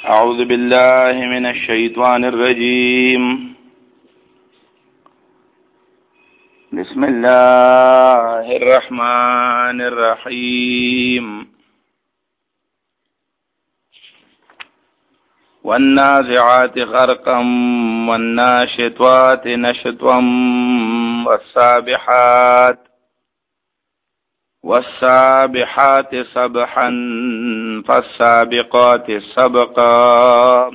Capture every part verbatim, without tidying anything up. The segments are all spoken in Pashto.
أعوذ بالله من الشيطان الرجيم. بسم الله الرحمن الرحيم. والنازعات غرقا والناشطات نشطا والسابحات والسابحات سبحا فالسابقات سبقا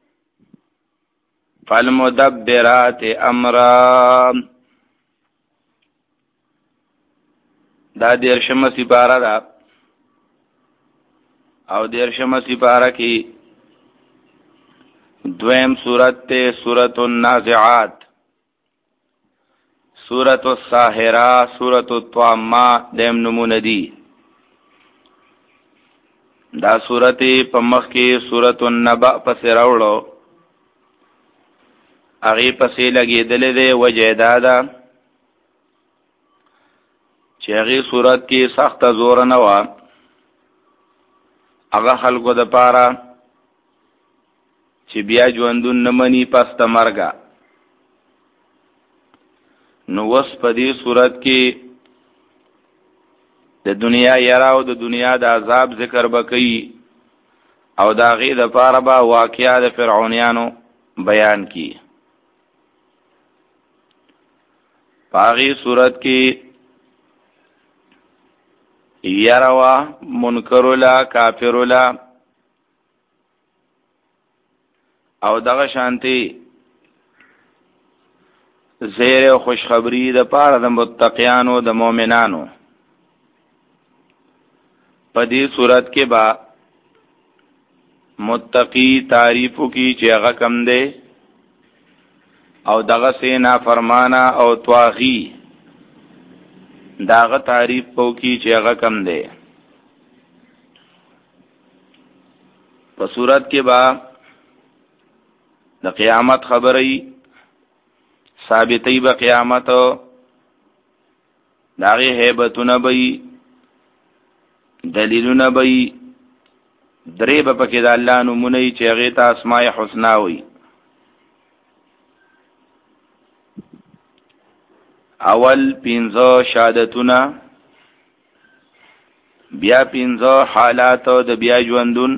فالمدبرات امرا. دا دیرشمه سپاره ده او دیرشمه سپاره کی دویم سورت ته سورت النازعات، سورت الساهرہ، سورت الطامہ دیم نمونه دی. دا سورت په مخ کې سورت النبأ پسې راوړو، هغه پسې لګېدلې ده. وجه دا ده چې هغه سورت کې سخت زور نه و، هغه خلکو د پاره چې بیا ژوندون نه مني پس د مرګه. نو وس په دې صورت کې د دنیا یرا او د دنیا د عذاب ذکر بکئی او دا غي د پاره با واقعیا د فرعونانو بیان کی. پاغي صورت کې یرا منکرلا کافرلا او دغه شانتی زیر او خوشخبری د پاره د متقیانو د مؤمنانو. په دې صورت کې با متقی تعریفو کی چې هغه کم دی او دغه سه نافرمانا او طاغی داغه تعریف پو کی چې هغه کم دی. په صورت کې با د قیامت خبرې ثابتې به قیامت داغه هیبتونه به دلیلونه به درې به پکې د الله نومونه چې هغه ته اسماء الحسنا وي. اول پنځه شهادتونه، بیا پنځه حالات د بیا ژوندون،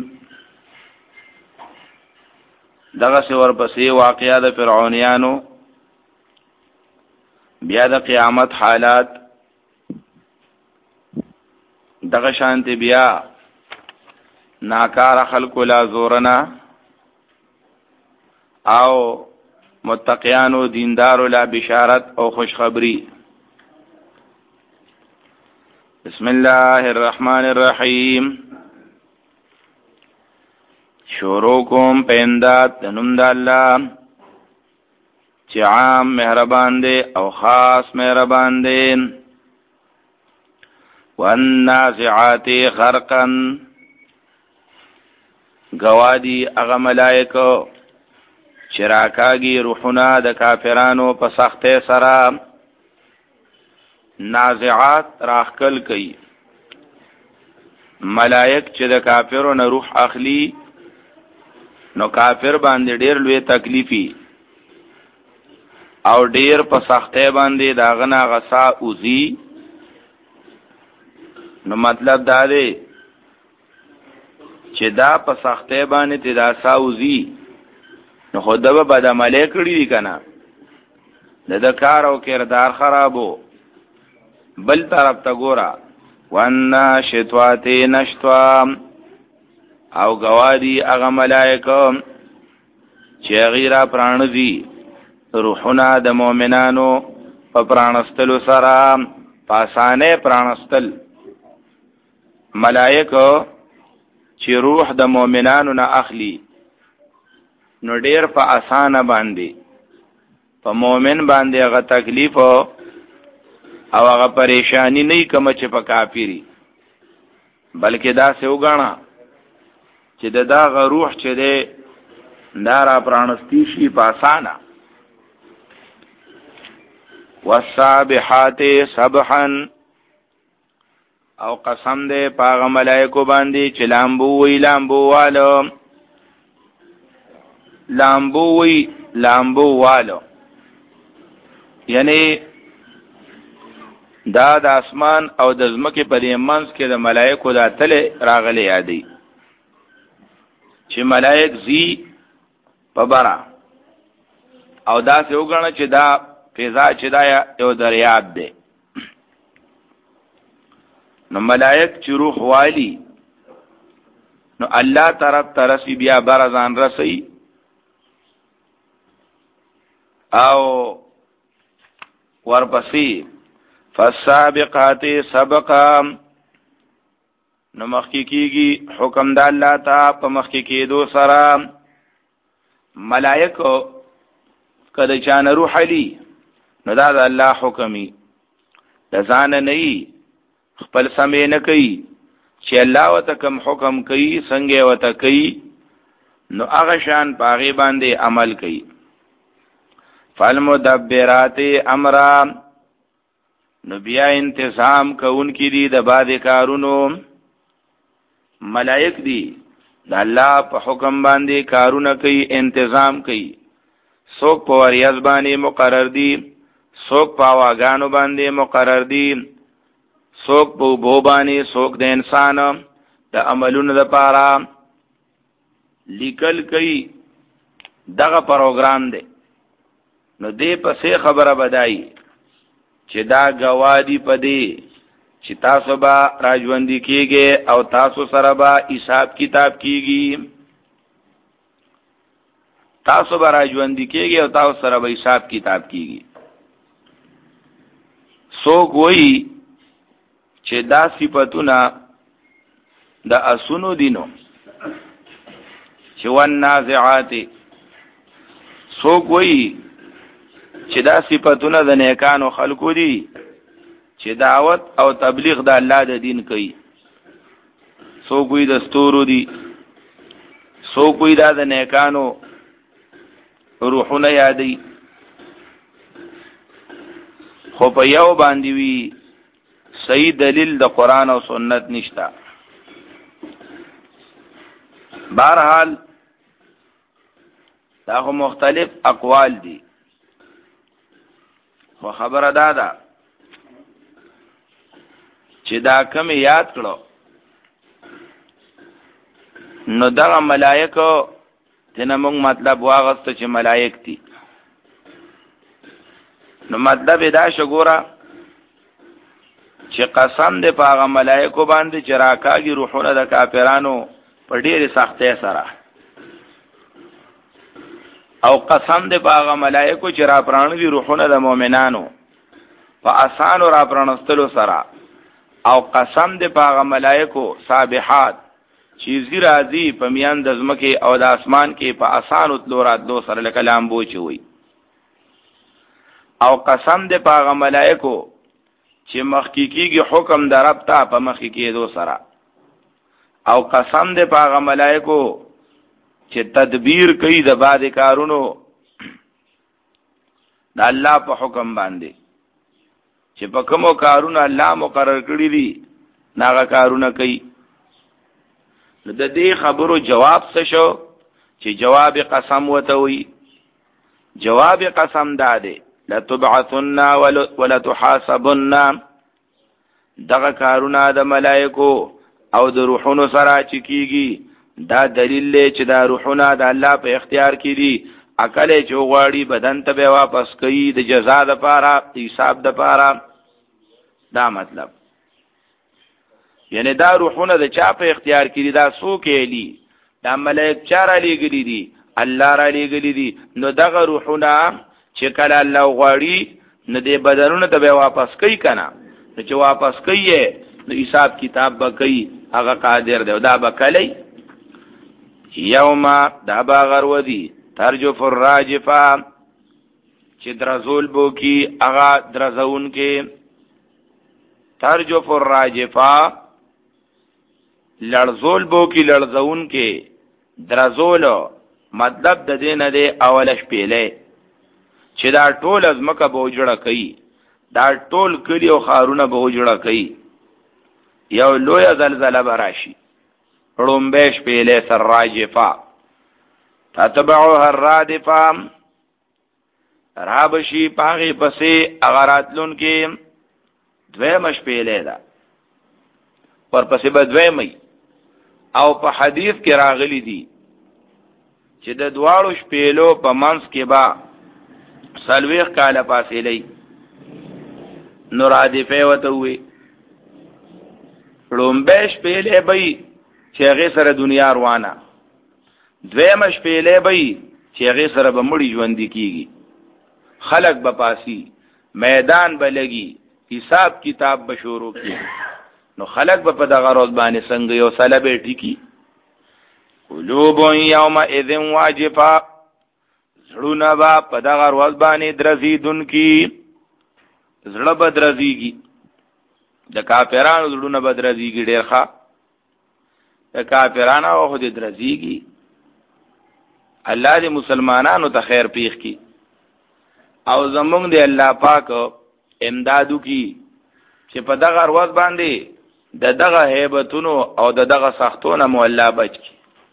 دغه څور پسې واقعیا د فرعونانو، بیا د قیامت حالات، دغه شانتی بیا ناکار خلق لا زورنا او متقیانو دیندارو لا بشارت او خوشخبری. بسم الله الرحمن الرحیم. شروع کوم پیندات دنم د الله چې عام مهربان دی او خاص مهربان دی. والنازعات غرقا، گوادی اغا ملائکو چراکاگی روحنا د کافرانو په سخته سرا. نازعات راخکل کئی، ملائک چې د کافرو نه روح اخلی نو کافر باندې ډیر لوی تکلیفی او ډیر په سخته باندې داغنا غصا اوزی. نو مطلب دا دی چې دا په سخته باندې تدا ساوزی نو خود به بد عملی کړی دی کنه، د د کار او کردار خرابو. بل طرف ته ګورا وانا شتوات نشتوا او گوادی اغه ملائکه چې غیرا پران دي روحنا د مؤمنانو په پرانستلو سره، پاسانه پرانستل. ملائکه چې روح د مؤمنانو نه اخلي نو ډیر په اسانه باندې په مؤمن باندې هغه تکلیف او هغه پریشانی نه کوم چې په کافری، بلکې دا سه وګاڼه چې د دا روح چې ده دارا پرانستی شي په اسانه. والسابحات سبحا، او قسم دے پاغ ملائکو باندی چی لامبو وی لامبو والو لامبو وی لامبو والو، یعنی دا د اسمان او د ځمکې په دې منځ کې د ملائکو دا تله راغلي یادي چې ملائک زی په برا او دا څه وګڼه چې دا فضا چې دا یو دریاب دی. نو ملائک چې روح والی نو الله طرف ترسی بیا برزان رسی او ورپسی فالسابقات سبقا نو مخکی کیگی حکم دا اللہ تا پا مخکی کی دو سرا ملائکو کد چان روح علی نو دا دا اللہ حکمی دا زان نئی خپل سمی نکی چی اللہ و تا کم حکم کئی سنگے و تا کئی نو اغشان پاغی باندے عمل کئی. فالمدبرات امرا نو بیا انتظام کون کی دی د بعد کارونو ملائک دی د الله په حکم باندې کارونه کوي انتظام کوي. څوک په وریاض باندې مقرر دي، څوک په واغانو باندې مقرر دي، څوک په بو باندې، څوک د انسان د عملونو لپاره لیکل کوي. دغه پروګرام دی. نو دې په څه خبره بدای چې دا گوادی پدې چې تاسو به راځوندې کېږي او تاسو سره به حساب کتاب کیږي. تاسو به راځوندې کېږي او تاسو سره به حساب کتاب کیږي. څوک وایي چې دا صفاتونه د اسونو دینو چې ون نازعات، څوک وایي چې دا صفاتونه د نیکانو خلقو دي چې دعوت او تبلیغ د الله د دین کوي. څوک وایي د ستورو دي، څوک وایي دا د نیکانو روحونه یادي. خو په یو باندې وی صحیح دلیل د قران او سنت نشتا. بهرحال دا خو مختلف اقوال دي، خو خبره دا ده چې دا کم یاد کړو نو دغه ملائکه دنه موږ مطلب واغسته چې ملائک دي. نو مطلب دا شګورا چې قسم دې په هغه ملائکه باندې چې راکاږي روحونه د کافرانو په ډېر سختۍ سره، او قسم دې په هغه ملائکه چې را پرانوي روحونه د مؤمنانو په آسانو را پرانستلو سره، او قسم دې په هغه ملائکه سابحات چې زی راځي په میان د ځمکې او د اسمان کې په آسانو تلو راتلو سره لکه لامبو چوي، او قسم دې په هغه ملائکه چې مخکې کېږي حکم د رب ته په مخکې کېدو سره، او قسم دې په هغه ملائکه چې تدبیر کوي د بعد کارونو د الله په حکم باندې، چې په کومو کارونو الله مقرر کړی دي ناغه کارونه کوي. نو د دې خبرو جواب څه شو چې جواب قسم وته وي. جواب قسم داده لتبعثن ولا تحاسبن. دغه کارونه د ملائکو او د روحونو سره چې کیږي دا دلیل دی چې دا روحونه د الله په اختیار کې دي. عقل چې غواړي بدن ته به واپس کوي د جزا د پاره، د حساب د پاره. دا مطلب یعنی دا روحونه د چا په اختیار کې دي؟ دا څوک یې؟ دا ملائک چا را لېږلي دي؟ الله را لېږلي دي. نو دغه روحونه چې کله الله غواړي نو دې بدنونه ته به واپس کوي کنه. نو چې واپس کوي نو حساب کتاب به کوي، هغه قادر دی. دا به کلی یوما دا باغر ودی ترجف الراجفه چې درزول بو کی هغه درزون کې. ترجف الراجفه لړزول بو کی لړزون کې. درزول مطلب د دې نه دی اولش پیله چې دا ټول از مکه به جوړه کوي، دا ټول کلی او خارونه به جوړه کوي. یو لوی زلزلہ براشي، رومبش پیله سر راجفه. تتبعها الرادفه رابشی پاغی پسی اغراتلون کی دویمش پیلے دا پر پسی با دویمی او په حدیث کې راغلی دی چې د دواړو شپېلو په منځ کې با سلويخ کاله فاصله نو رادفه وته وي لومبه شپېلې به چې هغه سره دنیا روانه دویم شپېلې به چې هغه سره به مړی ژوند کیږي خلق بپاسی میدان بلگی حساب کتاب بشورو کی نو خلق با پا دغا روز بانی سنگی و سلبه ٹکی قلوب یوم اذن واجفا زڑونا با پا دغا روز بانی درزیدن کی زڑا با درزیگی دا کافرانو زڑونا با درزیگی دیر خواه دا کافرانو خود درزیگی اللہ دی مسلمانانو تا خیر پیخ کی او زمونږ دی الله پاک امدادو کی چې په دغه ورځ باندې د دغه هیبتونو او د دغه سختونو مو الله بچ کی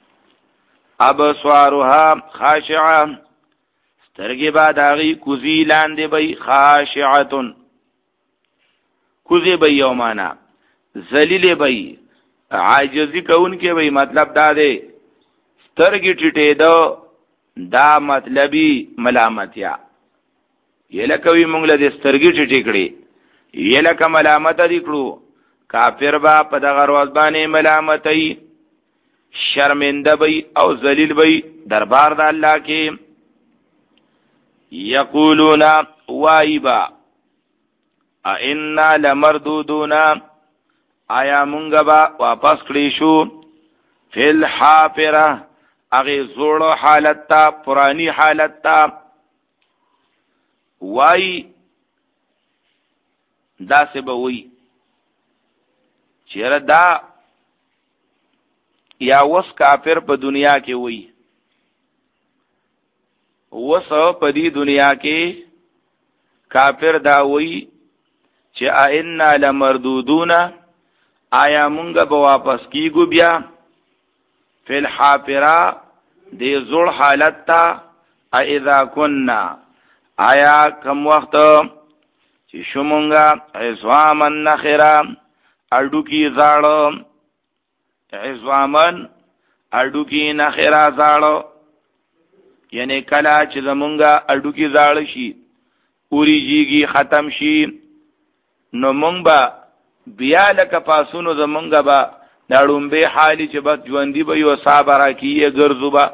ابصارها خاشعه سترګې با داغي کوزی لاندې به خاشعه کوزی به یومانا ذلیل به عاجزی کون کې به مطلب دا دی سترګې ټټې دو دا مطلبی ملامتیا یلکوی مونږ له سترګې ټټې کړې یلک ملامت دي کړو کافر با په دغه ورځ باندې ملامتای شرمنده وي او ذلیل وي دربار د الله کې یقولون وایبا ائنا لمردودون آیا مونږ با واپس کړی شو فل حافره هغه زوړو حالت ته پرانی حالت ته وای دا سه به وای چیرې دا یا وس کافر په دنیا کې وای وس په دې دنیا کې کافر دا وای چې ائنا لمردودون آیا مونږ به واپس کیږو بیا فل حافره دې زوړ حالت ته اذا كنا آیا کم وقت چې شومونگا عظامن نخرا اڈو کی زاڑو عظامن اڈو کی نخرا زاڑو یعنی کلا چې زمونگا اڈو کی زاڑ شي اوری جیگی ختم شي نو مونگ با بیا لکا پاسونو زمونگا با ناڑون بے حالی چې بد جواندی با یو صابرا کیه گرزو با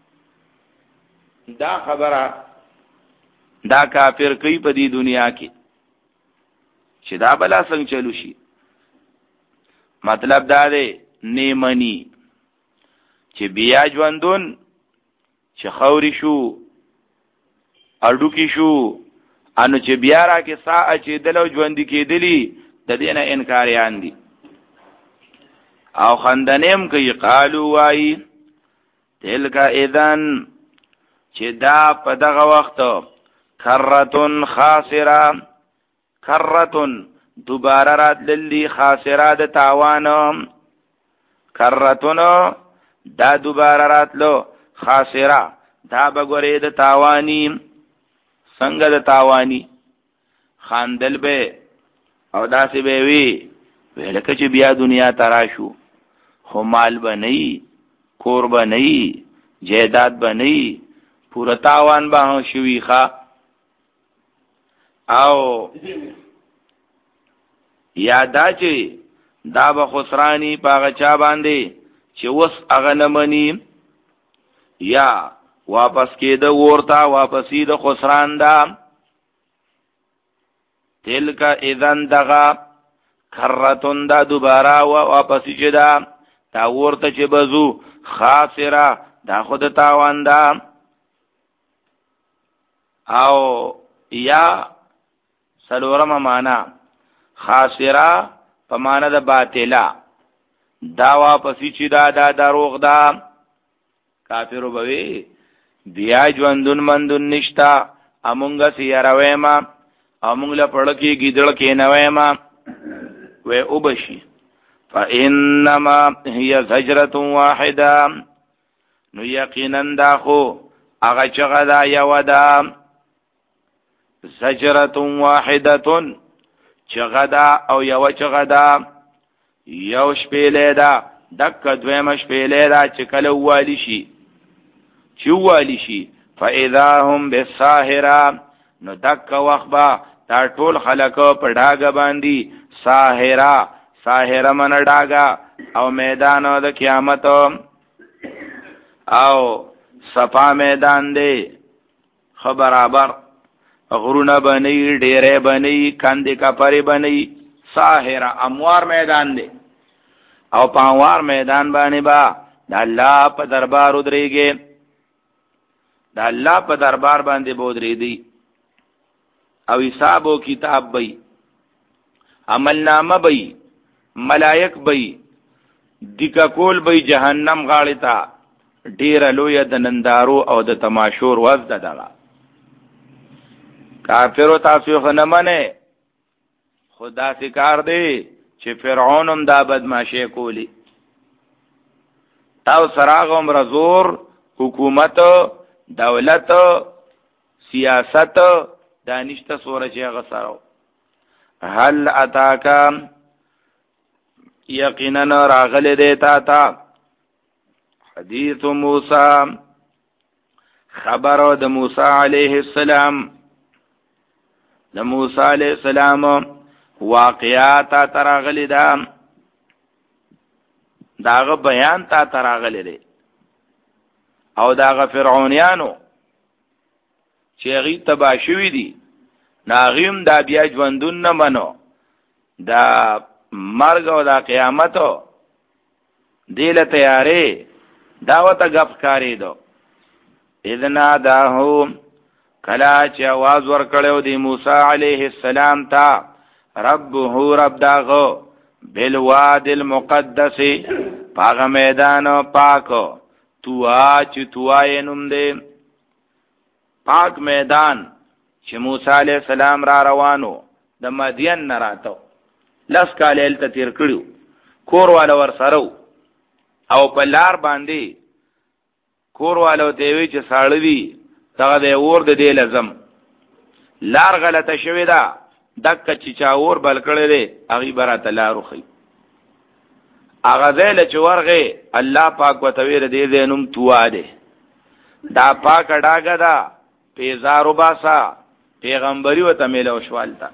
دا خبره دا کافر کوي په دې دنیا کې چې دا بلا څنګه چلو شي مطلب دا دی نیمنی چې بیا ژوندون چې خوري شو اډو کې شو انو چې بیا را کې سا چې دلو ژوند کې دلی د دې نه انکاریان دي او خندنیم کوي قالو وای تلک اذن چې دا په دغه وخت کرتن خاسرہ کرتن دوباره رات للی خاسرہ د تاوان کرتن دا دوباره رات لو خاسرہ دا بګورې د تاوانی څنګه د تاوانی خاندل به او داسې به وی ولکه چې بیا دنیا تراشو خو مال بنئی کور بنئی جیداد بنئی پورا تاوان به شوی ښا او یادا چې دا به خسرانی پاغه چا باندې چې وس اغه نمنی یا واپس کېده ورتا واپسی د خسران دا تلک اذن دغا کرتون دا دوباره واپسی چې دا تا ورته چې بزو خاسره دا خود تاوان دا او یا سلورم معنا خاسره په معنا د باطلا دا واپسی چې دا دا دروغ دا کافرو بوي بیا ژوندون مندون نشتا امونګه سیارویما امونګ له پړکی گیدړ کې نویما و او بشي فانما هي زجره واحده نو یقینا دا خو هغه چغه دا یو دا زجرة واحدة چغه دا او یو چغه دا یو شپیله دا دک دویم شپیله دا چې کله والی شي چې والی شي فاذا هم بالساهره نو دک وخبا دا ټول خلق په ډاګه باندې ساهره ساهره من ډاګه او میدان د قیامت او صفا میدان دی خبرابر غرونه بنی ډیره بنی کاندې کپری بنی ساهره اموار میدان دی او پاوار میدان باندې با د الله په دربار ودرېږي د الله په دربار باندې بودرې دی او حساب او کتاب بې عمل نامه بې ملائک بې دکا کول بې جهنم غاړې ته ډیره لویه د نندارو او د تماشور وز ده دغه کافرو تاسو خو نه منئ خدا سي کار دی چې فرعون هم دا بدمعشي کولی تاو سراغم رزور حکومت دولت سیاست دانشته سوره چې هغه سره هل اتاکا یقینا راغله دیتا تا حدیث موسی خبر د موسی علیه السلام د موسی علیه السلام واقعات تراغلی دا داغه بیان تا تراغلی دی او داغه فرعونیانو چې غي تباشوی دي ناغیم دا بیا ژوندون نه منو دا مرګ او دا قیامت دیله تیارې داوته غف کاری دو اذنا داهو کلا چې आवाज ورکړیو دی موسی علیه السلام ته ربه رب داغو بالواد المقدس پاغ میدان پاکو توا چې توای نوم دی پاک میدان چې موسی علیہ السلام را روانو د مدین نه راتو لس کال ال تیر کړو کور والا ور سره او په لار باندې کور والا ته وی چې ساړوي دغه د اور د دی لازم لار غلطه شوی دا دک چې چا اور بل کړی دی هغه برات لارو خي هغه ځل چې ورغه الله پاک وتویر دې دینم توا دی دا پاک ډاګه دا پیزارو باسا پیغمبري وته میلو شوالتا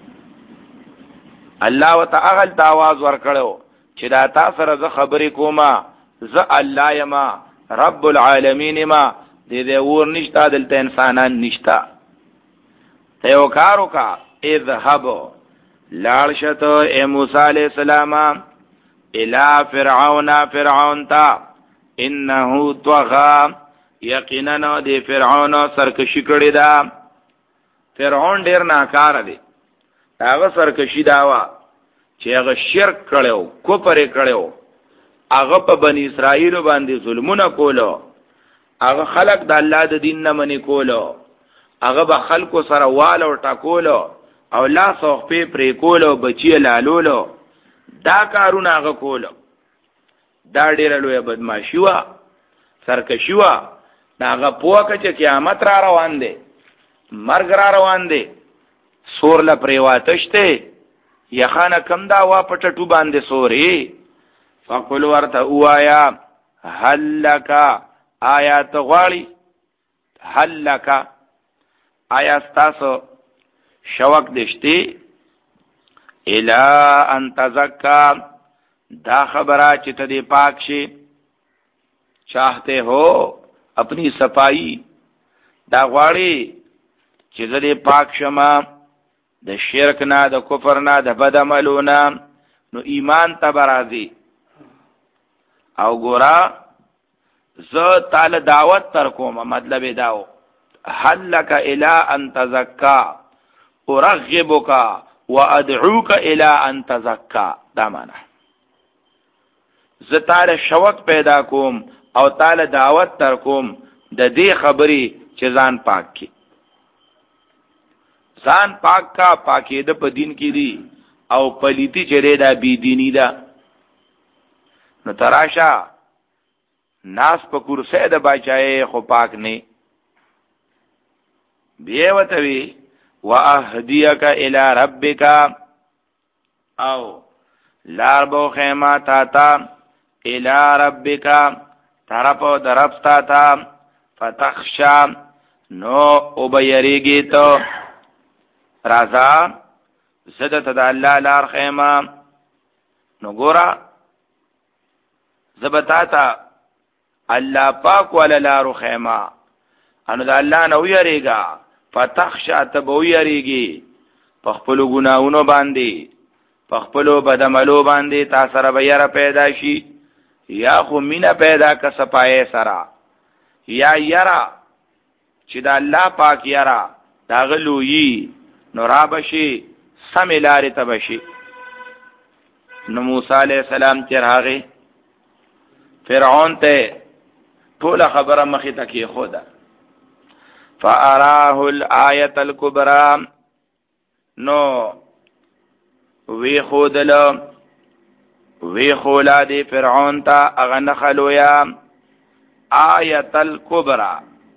الله وتعالى د आवाज ورکړو چې دا تاسو سره خبرې کومه ز الله یما رب العالمین ما دې دې ور نشتا دلته انسانان نشتا ته یو کارو کا اذهب لالشت اے موسی علیہ السلام الى فرعون فرعون تا انه طغى یقینا دی فرعون سرکشی کړی دا فرعون ډیر ناکار دی هغه سرکشی داوا چې هغه شرک کړو کفر کړو هغه په بنی اسرائیل باندې ظلمونه کولو هغه خلق د الله د دین نه منی کولو هغه به خلکو سره والو ټاکولو او لا صحفه پرې کولو بچی لالولو دا کارونه هغه کولو دا ډیر لوی بدمعشي وا سرکشي وا هغه پوکه چې قیامت را روان دی مرګ را روان دی سور لا پریواتشته یخانه کم دا وا پټټو باندې سوري فقل ورته وایا هل لك آیات غواړي هل لك آیا تاسو شوق دشتي الا ان تزکا دا خبره چې ته دې پاک شي چاہتے ہو اپنی صفائی دا غواړي چې دې پاک شمه د شرک نه د کفر نه د بد عملونه نو ایمان تبرازي او ګورا ز تعالی دعوت تر کومه مطلب داو هل لك الى ان تزكى ارغبك وادعوك الى ان تزكى دا معنا ز تعالی شوق پیدا کوم او تعالی دعوت تر کوم د دې خبرې چې ځان پاک کی ځان پاک کا پاکي د په دین کې دي او پلیتی چره دا بی دینی دا نو تراشا ناس په کرسي د بچای خو پاک نه بیا وتوی واهدیک الی ربک او لار بو خیمه تا تا الی ربک طرف درف تا تا فتخشا نو او بیریگی تو رازا زدت دا اللہ لار خیمه نو گورا زبتا تا اللہ پاک والا لارو خیمه انو دا اللہ نو یریگا فتخشا تبو یریگی پخپلو گناہونو باندی پخپلو بدملو باندی تا سر بیر پیدا شی یا خو مینا پیدا کسپائے سرا یا یرا چې دا الله پاک یرا دا غلوی نو را بشي سم لارې ته بشي. نو موسی علیہ السلام چې راغی فرعون ته ټول خبره مخې ته کې خوده فاراه الآیه الکبرى نو وی خودل وی خولا دی فرعون تا اغنخلویا آیت الکبرى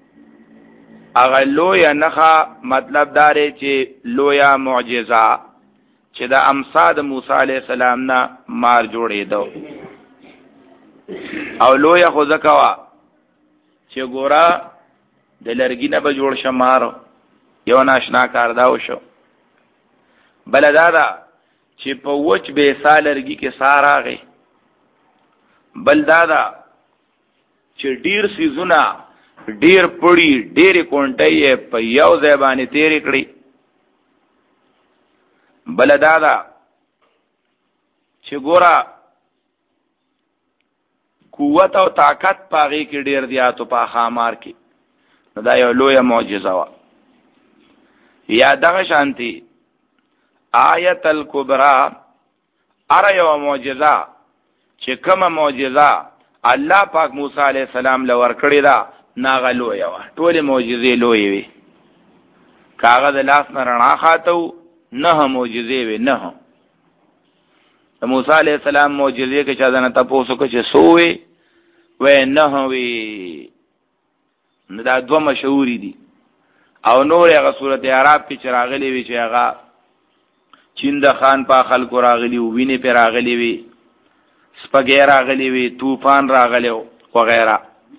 اغلویا نخا مطلب داره چې لویا معجزه چې د امصاد موسی علیہ السلام نا مار جوړې دو او لویا خو زکوا چې ګورا د لرګي نه به جوړ شمار یو ناشنا کار داو شو بلدادا چې په وچ به سالرګي کې ساراغه بل دادا چې ډیر سيزونه ډیر پړی ډیر کونټي په یو ځای باندې تیر کړی بل دادا چې ګورا قوت او طاقت پاغي کې ډیر دیاتو په خامار کې دا یو لویه معجزه وا یا دغه شانتي آیت الکبرى اره یو معجزه چې کومه معجزه الله پاک موسی علیہ السلام لور کړی دا ناغه لویه وا ټول معجزې لویې وي کاغذ لاس نه رڼا خاتو نه معجزې وي نه موسی علیہ السلام معجزې کې چا ځنه تاسو کو چې سوې و نه وي دا دوه مشهوري دي او نور هغه صورت عرب کې چراغلي وي چې هغه چیند خان په خلکو راغلی او ویني پر راغلی وي سپګې راغلی وي طوفان راغلی او وغیرہ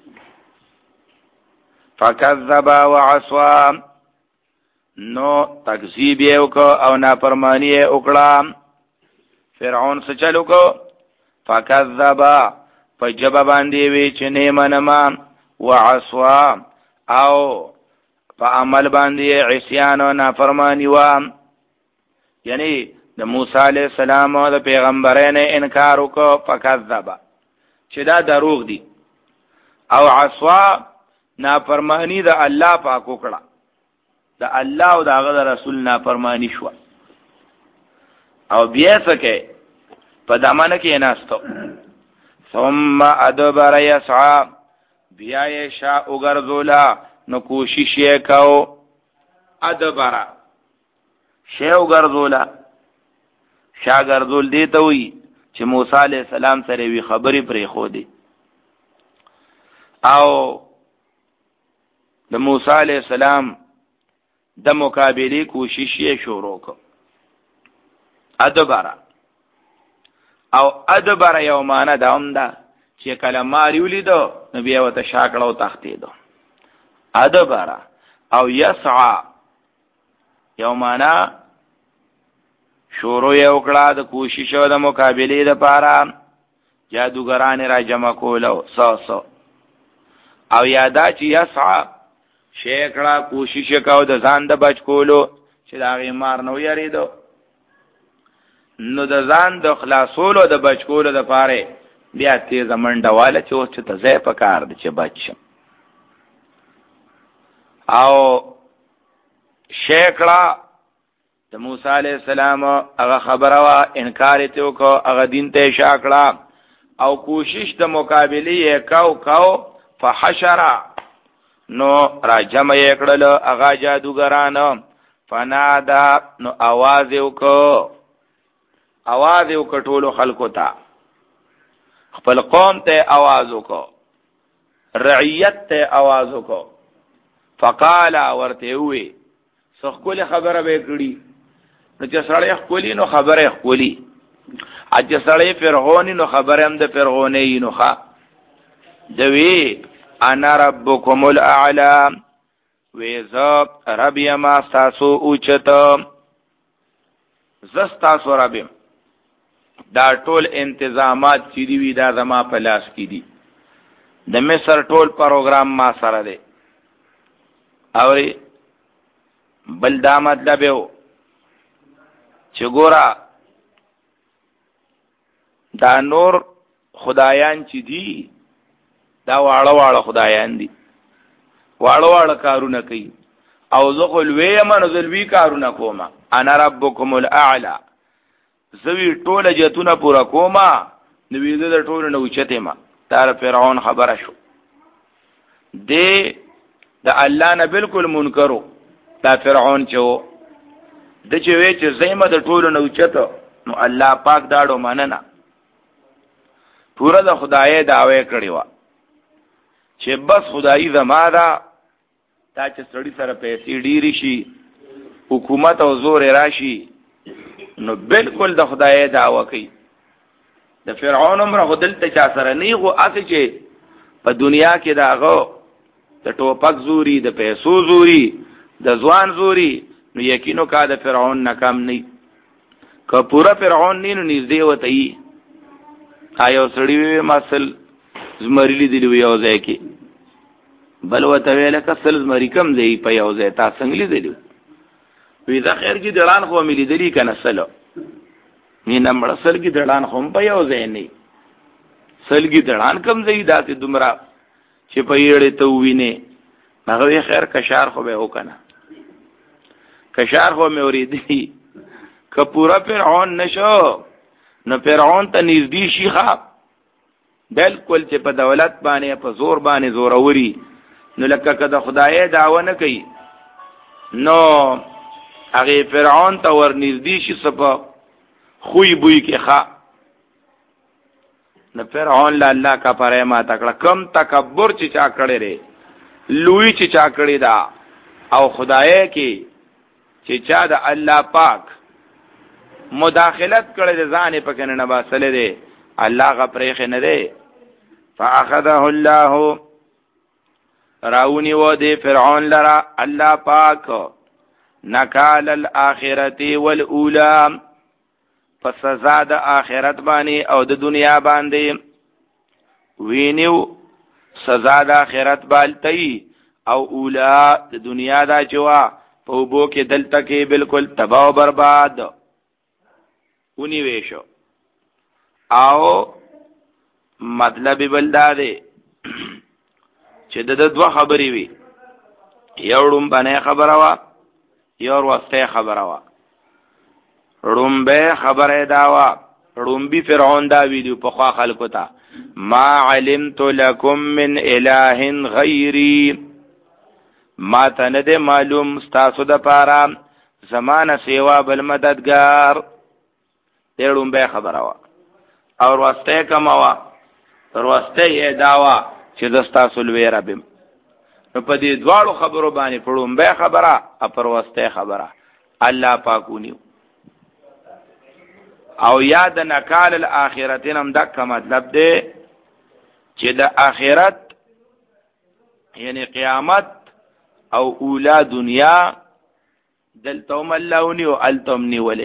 فکذب وعصى نو تکذیب یو کو او نافرمانی وکړه فرعون څه چلو کو فکذب فجب باندې وی چې نه منما وعصى او په عمل باندې عصيان او نافرمانی و یعنی د موسی علیہ السلام او د پیغمبرانو انکار وکړ فکذب چې دا دروغ دي او عصوا نافرمانی د الله پاک وکړه د الله او د رسول نافرمانی شو او بیا څه په دمانه کې ناستو ثم ادبر يسعى بیا یشا وګرځولا نو کوشش یې کاو ادبر شیو ګرځولا شا ګرځول دی ته وی چې موسی علیہ السلام سره وی خبرې پرې خو دی او د موسی علیہ السلام د مقابله کوشش یې شروع کړ ادبر او ادبر یو معنا دا هم ده چې کله ماریولې دو نو بیا وته شاکړو تختې دو ادبر او یسعى یو معنا شروع یو کړه د کوشش او د مقابله لپاره جادوګران را جمع کولو ساسو او یادا چې یسعى شیکړه کوشش وکاو د ځان د بچ کولو چې دا غیمار نو یریدو نو د ځان د خلاصولو د بچ کولو د پاره بیا تیز منډواله چې اوس ته ځای پکار دي چې بچم او شیکړه د موسی علیہ السلام هغه خبره وا انکار ته وکاو هغه دین ته شاکړه او کوشش د مقابله یې کاو کاو فحشر نو را جمع یکړل هغه جادوګران فنادا نو आवाज وکاو आवाज وکټولو خلکو ته خپل قوم ته आवाज وکاو رعیت ته आवाज وکړو فقال ورته وی سخکل خبره به کړي نو چې سړی خپلی نو خبره خپلی اجه سړی فرعون نو خبره هم د فرعونی نو ښا دوی انا ربکم الاعلى ویزا رب یما تاسو اوچت زستاسو ربیم دا ټول انتظامات چې دی وی دا زما په لاس کې دي د مصر ټول پروګرام ما سره دی اوري بل دا مطلب یو چې ګورا دا نور خدایان چې دي دا واړه واړه خدایان دي واړه واړه کارونه کوي او زه خو لوی یم نو زه لوی کارونه کوم انا ربکم الاعلى زوی ټوله جتونه پورا کوما نو ویزه د ټولو نه اوچته ما دا فرعون خبره شو دی د الله نه بالکل منکرو دا فرعون چې د چې وی چې زېمه د ټولو نه اوچته نو الله پاک داړو مننه پورا د خدای دعوی کړی و چې بس خدای زما دا تا چې سړی سره پیسې ډیری شي حکومت او زور راشي نو بالکل د خدای دعوه کوي د فرعون عمره خدل ته چا سره نه غو اته چې په دنیا کې داغه د ټوپک زوري د پیسو زوري د ځوان زوري نو یقینو کا د فرعون ناکام نه که پورا فرعون نه نو نږدې وته ای آیو سړی مسل زمری دی دی یو ځای کې بل وته ویل کسل زمری کم دی په یو ځای تا څنګه دی وی دا خیر کې دړان خو ملي دلی کنه سلو مینه مړ سلګي دړان خو په یو ځای نه سلګي دړان کم ځای داسې دومره چې په یړې ته ویني هغه خیر کشار خو به وکنه کشار خو مې اوریدي که پورا فرعون نشو نو فرعون ته نږدې شي ښا بالکل چې په دولت باندې په زور باندې زور اوري نو لکه کده خدای دعوه نه کوي نو هغه فرعون ته ور نږدې شي سپه خوې بوې کې ښا نو فرعون لا الله کا پاره ما تکړه کم تکبر چې چا کړي ره لوی چې چا کړي دا او خدای کې چې چا د الله پاک مداخلت کړي د ځان په کنه نه باسل دي الله غفرخ نه دی فاخذه الله راونی و دی فرعون لرا الله پاک نکال الاخرته والاولى فسزا د اخرت باندې او د دنیا باندې وینیو سزا د اخرت بالتي او اولا د دنیا دا چوا په بو کې دلته کې بالکل تباہ او برباد ونی ویشو او مطلب بلداده چې د دوه خبرې وي یو روم باندې خبره وا یو ورسته خبره وا روم به خبره دا وا روم بي فرعون دا ویلو په خوا خلکو ته ما علمت لكم من اله غيري ما تنه دې معلوم تاسو د پاره زمانه سیوا بل مددگار دې روم به خبره وا اور واسطه کما وا پر واسطه یې داوا چې دستا سلوي ربم نو په دې دواړو خبرو باندې پړوم به خبره او پر واسطه خبره الله پاکونیو او یاد نکال الاخرتین هم دک مطلب دی چې د اخرت یعنی قیامت او اولا دنیا دلتم اللونی او التمنی ولی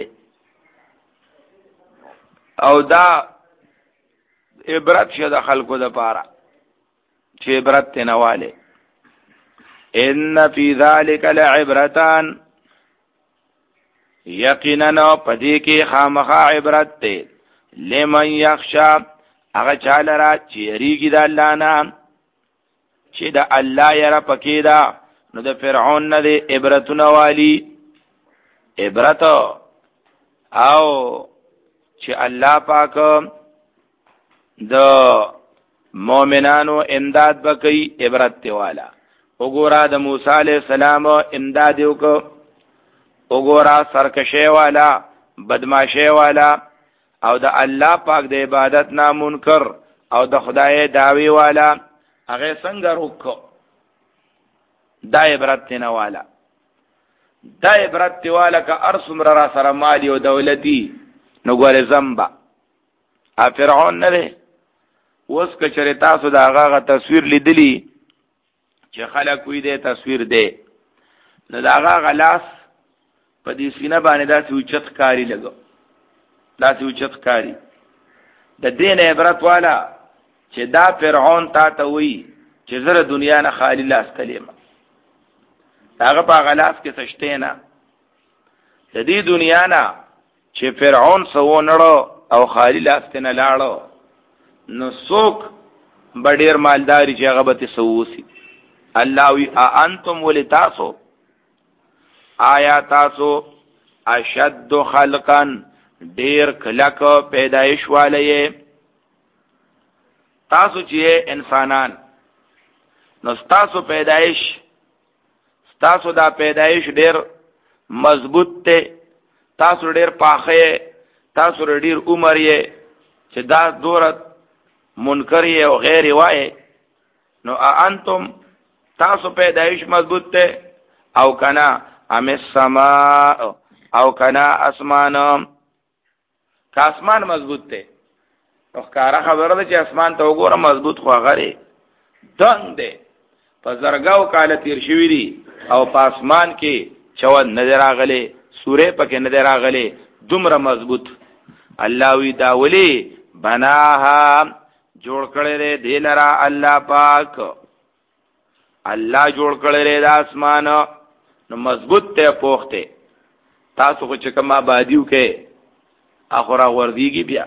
او دا عبرت شه د خلکو د پاره چې عبرت تنواله ان فی ذلک لعبرتان یقینا پدې کې خامخا عبرت ته لمن یخشا هغه چاله را چیریږي د الله نه چې د الله یره پکې دا نو د فرعون نه د عبرتونه والی عبرت او چې الله پاک د مؤمنانو امداد وکي عبرت ته والا وګورا د موسی علی السلام امداد وکړو وګورا سرکشه والا بدمعشه والا او د الله پاک د عبادت نه منکر او د خدای داوی والا هغه څنګه روکو دا عبرت نه والا دا عبرت والا کا ارسم را سره مالی او دولتی نو ګوره زمبا ا فرعون نه ده اوس کچره تاسو دا هغه تصویر لیدلی چې خلک وې دې تصویر ده نو دا هغه غلاس په دې سینه باندې دا سوچت کاری لګو دا سوچت کاری د دین عبرت والا چې دا فرعون تا ته وې چې زره دنیا نه خالی لاس کلمه هغه په غلاس کې سشته نه د دې دنیا نه چې فرعون سو نړو او خالی لاس ته نه لاړو نو څوک بډیر مالداري چې هغه به سووسی الله وی انتم ولتاسو آیا تاسو اشد خلقا ډیر کلک پیدایش والے تاسو چې انسانان نو تاسو پیدایش تاسو دا پیدایش ډیر مضبوط ته تاسو ډیر پاخه تاسو ډیر عمر یې چې دا دورت منکر یې او غیر وای نو انتم تاسو پیدایش مضبوط ته او کنا ام السما او کنا اسمان کا اسمان مضبوط ته او کارا خبره ده چې اسمان ته وګوره مضبوط خو غره دنګ ده په زرګاو کال تیر شوی دی او په اسمان کې چون نظر راغله سورې پکې نظر راغله دومره مضبوط الله وی دا ولی بناها جوړ کړی دی لرا الله پاک الله جوړ کړی دی د اسمان نو مضبوط ته پوخته تاسو خو چې کما بادیو کې اخره وردیږي بیا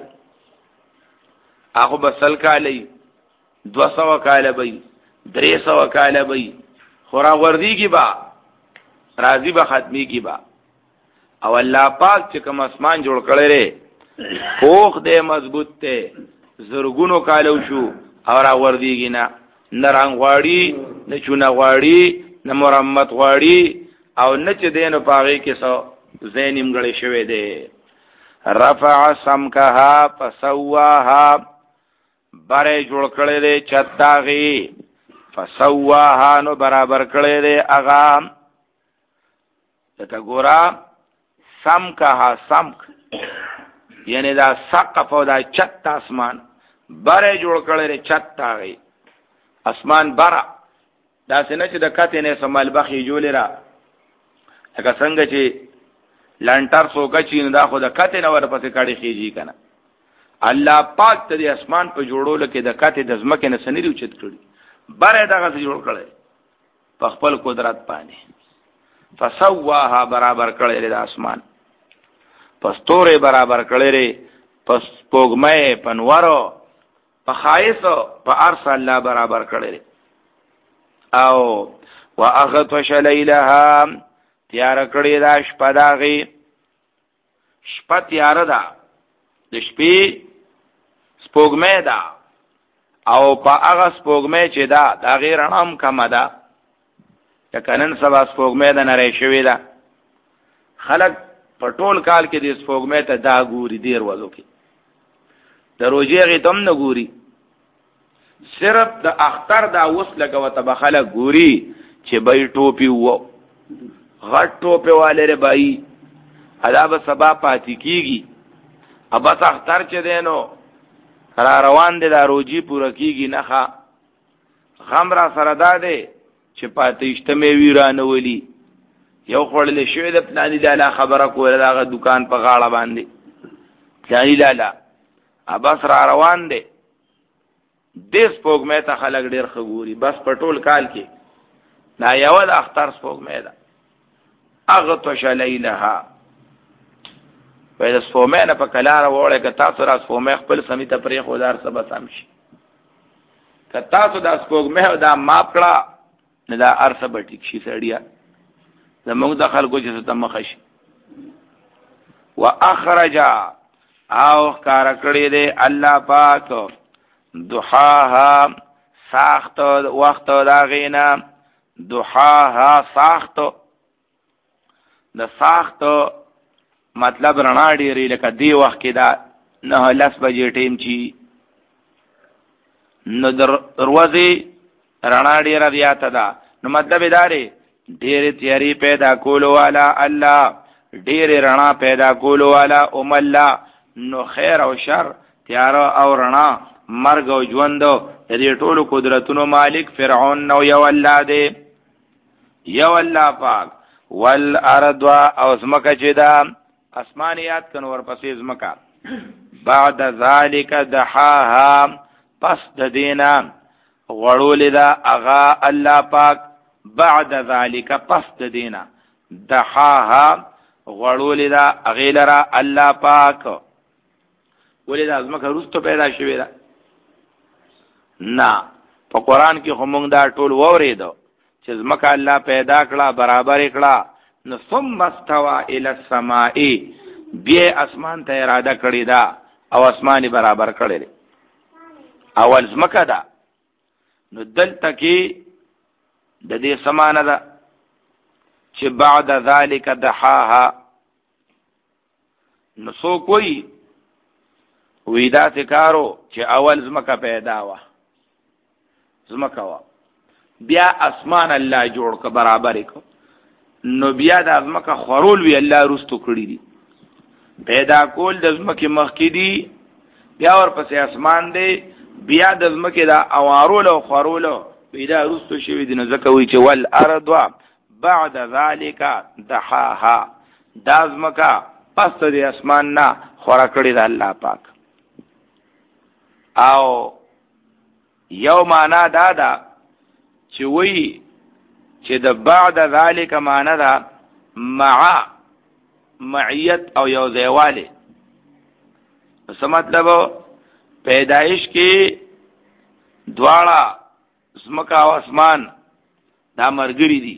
اخو بسل کالی دو سو کاله بی درې سو کاله بی خورا وردیږي با راضی به ختمی کی با او الله پاک چې کوم اسمان جوړ کړی دی پوخ دې مضبوط ته زرګونو کالو شو او را وردیږي نه نرنګ غواړي نه چونه غواړي نه مرمت غواړي او نه چې دینو پاغي کې سو زینم غړې شوی دی رفع سمکها فسواها بره جوړ کړی دی چتاغي فسواها نو برابر کړی دی اغا ته ګورا سمکها سمک یعنی دا سقف او دا چت اسمان بره جوړ کړی دی چتاغي اسمان برا دا څنګه چې د کته نه سمال بخي جوړی را لکه څنګه چې لانټر سوګه چې دا خو د کته نه ورپسې کاړي خيږي کنه الله پاک ته د اسمان په جوړولو کې د کته د زمکه نه سنري اوچت کړی بره دغه جوړ کړی په خپل قدرت باندې فسواها برابر کړی د اسمان پستوره برابر کړی ری پس پوغمه پنوارو په خایس په ارس الله برابر کړی او واغطش لیلها تیار کړی دا شپه داغي شپه تیار ده د شپې سپوږمۍ ده او په هغه سپوږمۍ چې دا دا غیر رڼام کم ده کنن سبا سپوږمۍ ده نری شوی ده خلق په ټول کال کې د سپوږمۍ ته دا ګوري دیر وځو کې د روزي غي تم نه ګوري صرف د اختر دا وس لګو ته بخله ګوري چې بای ټوپی وو غټ ټوپی والے بای ادا به سبا پاتې کیږي ابا اختر چې دینو را روان دي دا روزي پوره کیږي نه ښا غم را سره داده چې پاتې اجتماعي ویرانه ولي یو خړل شوی د پلان دی لا خبره کوله دا دکان په غاړه باندې ځای لاله اباس را روان دي دیس پوګمه ته خلک ډیر خبوري بس په ټول کال کې لا یو د اختر پوګمه ده اغه تو شلیلها پیدا سپومه نه په کلار وړه ک تاسو را سپومه خپل سمیته پرې خودار سبا سمشي ک تاسو د سپومه دا ماپ کړه نه دا ارسه بټی شي سړیا زموږ د خلکو چې ته مخشي واخرج او کار کړی دی الله پاک ضحاها ساخت وخت دا غینا ضحاها ساخت د ساخت مطلب رڼا ډیری لکه دی وخت کې دا نه لس بجې ټیم چی نو دروازه رڼا ډیره زیاته ده. نو مطلب دا دی ډیره تیاری پیدا کولو والا الله، ډیره رڼا پیدا کولو والا ام الله. نو خیر او شر، تیار او رڼا، مرګ او ژوند، دې ټولو قدرتونو مالک فرعون نو یو الله دی، یو الله پاک. والارض او زمکه چې دا اسمانیات کنو ورپسې زمکه. بعد ذالک دحاها، پس د دینا غړولې دا اغا الله پاک. بعد ذالک، پس د دینا دحاها غړولې دا اغیلرا الله پاک. ولې دا زمکه رستو پیدا شوې ده؟ نه، په قران کې هم موږ دا ټول ووریدو چې زمکه الله پیدا کړه، برابر کړه. نو ثم استوى الى السماء، بیا اسمان ته اراده کړی دا او اسماني برابر کړی دی. اول زمکه ده. نو دلته کې د دې سمانه ده چې بعد ذلك دحاها. نو سو کوئی ویدا تکارو چې اول زمکه پیدا وا، زمکه وا، بیا اسمان الله جوړ ک برابر ک. نو بیا د زمکه خورول وی الله رستو کړی دي. پیدا کول د زمکه مخکې دي، بیا ورپسې اسمان دی، بیا د زمکه دا اوارول او خورول پیدا رستو شوی دي. نو ځکه وی چې والارض بعد ذلك دحاها، دا زمکه پس د اسمان نه خورا کړی د الله پاک. او یو معنا دا ده چې وی چې د بعد ذلك معنا ده مع معیت او یو ځایواله. څه مطلب؟ پیدائش کې دواړه زمکه او اسمان دا مرګري دي.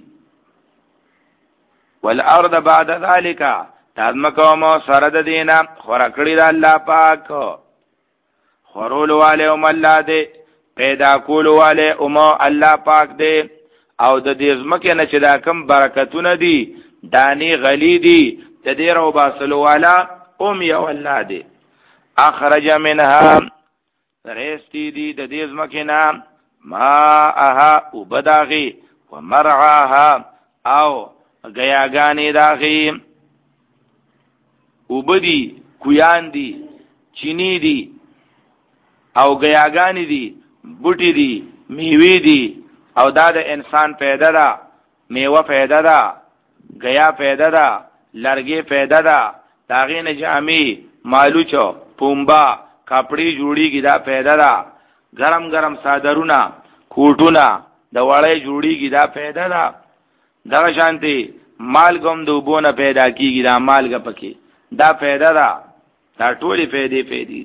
والارض بعد ذلك، دا زمکه او مو سره د دینه خورا کړی د الله پاک. خورول والے ام الله دے، پیدا کول والے ام الله پاک دے. او د دې زمکه نه چې دا کم برکتونه دي، دانی غلی دي، د دې رو باسلو والا ام یو الله دے. اخرج منها، رستی دي د دې زمکه نه ماءها وبداغي، ومرعاها او غیاګانی داغي، وبدي کویان دي، چینی دي او غیاګانی دي، بوټي دي، میوه دي. او دا د انسان پیدا ده، میوه پیدا ده، غیا پیدا ده، لرګي پیدا ده، داغین جامی، مالوچو، پومبا، کپڑی جوړیږي، دا پیدا ده. گرم گرم صادرونه، کوټونه د وړې جوړیږي، دا پیدا ده. دا شانتي مالګم د وبونه پیدا کیږي، دا مالګه پکې دا پیدا ده. دا ټولې پیدا پیدا.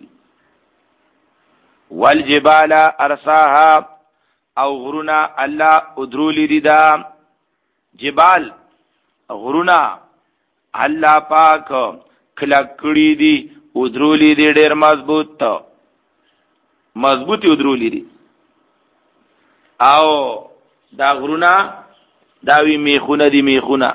والجبال ارساها، او غرونا الله ادرولی دی. دا جبال غرونا الله پاک کلکړی دی، ادرولی دی، ډیر مضبوط مضبوطی ادرولی دی. او دا غرونا داوی میخونه دی، میخونه.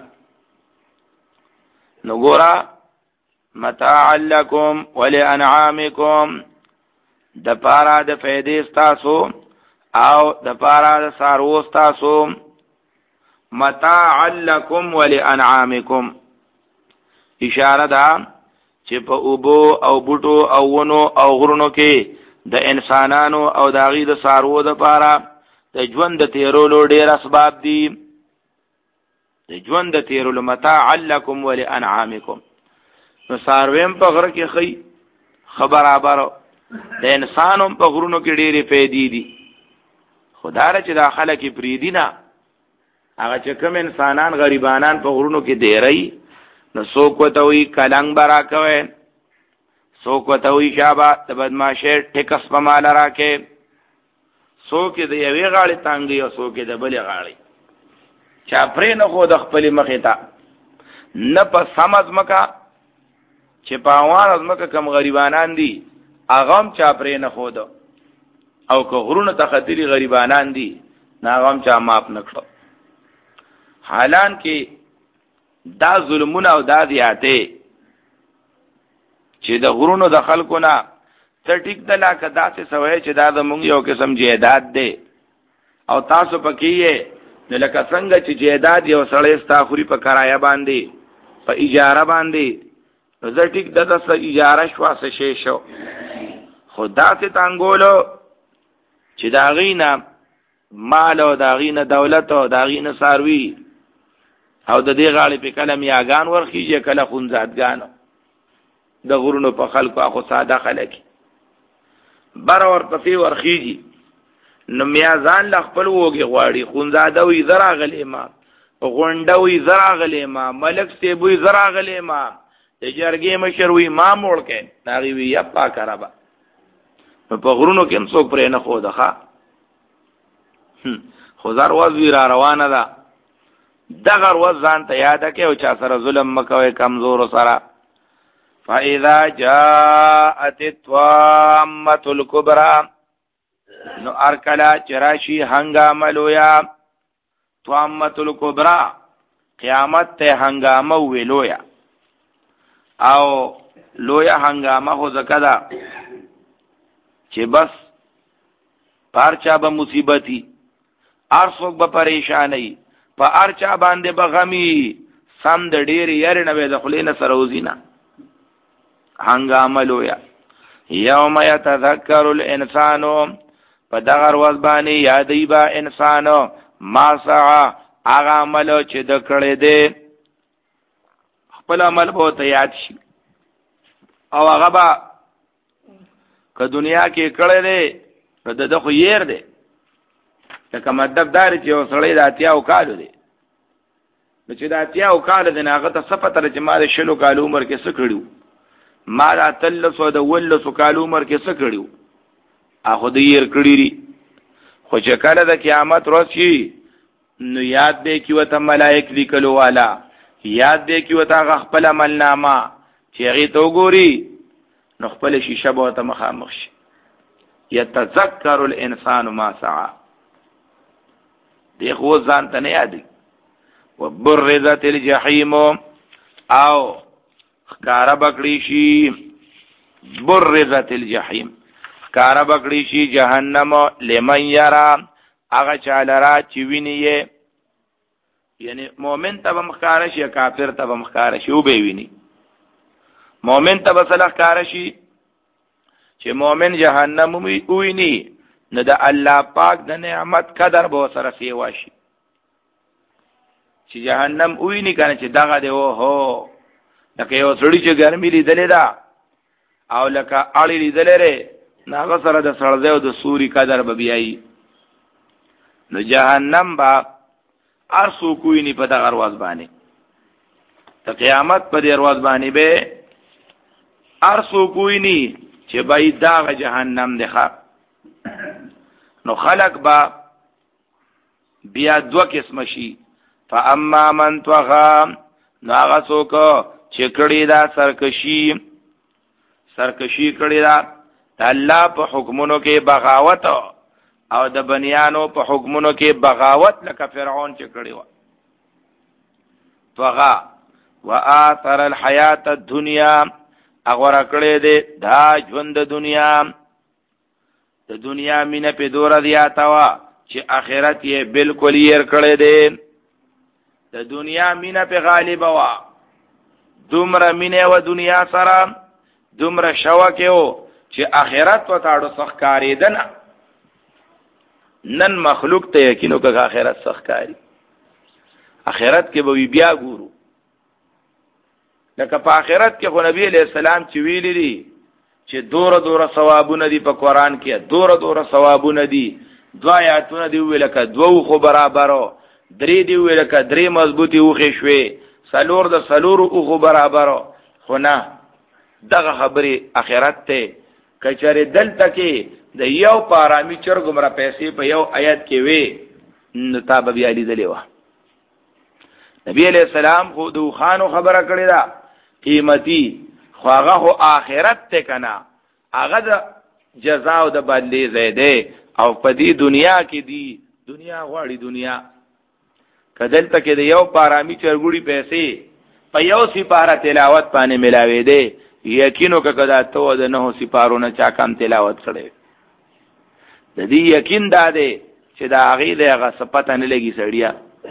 نو ګورا متاع لکم ولانعامکم، د پارا د فیدې ستاسو او د پارا د سارو ستاسو. متاع لکم ولانعامکم، اشاره ده چې په اوبو او بوټو او ونو او غرونو کې د انسانانو او د هغې د سارو د پاره د ژوند د تیرولو ډېر اسباب دي. د ژوند د تیرولو متاع لکم ولانعامکم. نو سارویم په غره کې خی خبرابر، د انسانم په غرونو کې ډېرې پیدې دي. خداره چې داخله کې پریدي نه، هغه چې کوم انسانان غریبانان په غرونو کې دیری، نو څوک ورته وایي کلنګ به راکوئ، څوک ورته وایي شابه د بدماشۍ ټکس په ماله راکې، څوک یې د یوې غاړې تانګي او څوک یې د بلې غاړې. چا پرې نه خو د خپلې مخې ته نه په سمه ځمکه چې په اوانه ځمکه کم غریبانان دي، هغه هم چا پرې نه ښوده. او که غرونه ته ختلي غریبانان دي، نه هغه هم چا معاف نه کړه. حالان کې دا ظلمونه او دا زیاتې چې د غرونو د خلکو نه ته ټیک ده، لکه داسې سوی چې دا زمونږ یو قسم جیداد دی او تاسو پکې نو لکه څنګه چې جیداد یو سړی استاخوري په کرایه باندې په اجاره باندې زه ټیک دغه څه اجاره شو څه شي شو خدا ته تانګولو چې دا غینا مال او دا غینا دولت او دا غینا ساروي او د دې غاړي په کلم یاغان ورخیږي کله خونزادګان د غرونو په خلکو اخو ساده خلک بر اور پسې ورخیږي نو میازان ل خپل وګي غواړي خونزاده وي زرا غلې ما غونډه وي زرا غلې ما ملک سی وي زرا غلې ما د جرګې مشر وي ما موړ کې ناغي وي یا پا کرابا په غرونو کې څوک پرې نه خو ده خو زار واز وی را روانه ده دغه ورځ ځان ته یاد کې او چا سره ظلم مکوي کمزور سره فاذا جاءت الطامه الكبرى نو ارکلا چراشی هنگامه لویا طامه الكبرى قیامت ته هنگامه وی لویا او لویا هنگامه خو زکدا چې بس پارچا به مصیبتی ارسوک به پریشانی په ارچا باندې بغمی سم د ډیر یې نه د خلینو سره وزینا هنگامه لویا یوم یتذکر الانسان په دغه ورځ باندې یادې با انسان ما سعى هغه عمل چې د کړې دې خپل عمل به ته یاد شي او هغه به که دنیا کې کړې دې نو د خو یې دې لکه مطلب دار چې وسړی د اتیا او کالو دی نو چې د اتیا او کالو دی هغه ته صفتره چې ما د شلو کالو عمر کې څه کړیو ما د اتلسو د ولسو کالو عمر کې څه کړیو هغه د یې کړی خو چې کله د قیامت ورځ شي نو یاد به کی وته ملائک لیکلو والا یاد به کی وته خپل عمل نامه چې هغه تو ګوري نو خپل شیشه به ته مخامخ شي یتذکر الانسان ما سعى دی خو ځان ته نه یادي وبرزت الجحیم او خکارا بکړی شي برزت الجحیم خکارا بکړی شي جهنم لمن یرا هغه چالرا چې ویني یعنی مؤمن ته مخکاره شي کافر ته مخکاره شي او به ویني مؤمن ته بسله خکاره شي چې مؤمن جهنم ویني نو د الله پاک د نعمت قدر به سره سیوا شي چې جهنم ویني کنه چې دغه دی او هو لکه یو سړی چې ګرمي لیدلې ده او لکه اړې لیدلې لري ناغه سره د سړځه او د سوري قدر به بیاي نو جهنم با ارسو کوی نی په دغه ورځ باندې ته قیامت په دې ورځ باندې به ارسو کوی نی چې بای دغه جهنم ده نو خلق با بیا دو قسم شي فاما من طغى ناغه څوک چې کړي دا سرکشي سرکشي کړي دا الله په حکمونو کې بغاوت او د بنیانو په حکمونو کې بغاوت لکه فرعون چې کړي و طغى واثر الحیات الدنیا اغور کړي دې دا ژوند د دنیا د دنیا مینه په دور دیاتا وا چې آخرت یې بالکل یې کړي دې د دنیا مینه په غالب وا دومره مینه و دنیا سره دومره شوکه و چې آخرت و تاړو سخ کاری دنه نن مخلوق ته یقینو که آخرت سخ کاری آخرت کې به بیا ګورو لکه په آخرت کې خو نبی علیہ السلام چې ویلی دي چې دور دور ثوابونه دي په قران کې دور دور ثوابونه دي دوا آیاتونه دی ویل ک دوه خو برابرو درې دی ویل ک درې مضبوطی وخې شوي سلور د سلور او خو برابرو خو نه دغه خبره آخرت ته کچره دلته کې د یو پارامی چرګمره پیسې په یو آیت کې وي نو تاب بیا لیدلې و نبی علیہ السلام خو دو خانو خبره کړی دا قیمتي خو هغه خو آخرت ته کنا هغه د جزاء او د بدلی زیاده او په دې دنیا کې دی دنیا غواړي دنیا کدل تک د یو پارامی چرګوړي پیسې په یو سپاره تلاوت باندې ملاوي دي یقینو کدا ته د نه سپارونه چا کم تلاوت کړي د دې یقین دا دی چې چې دا هغې دی هغه څه پته نه لګي سړیا،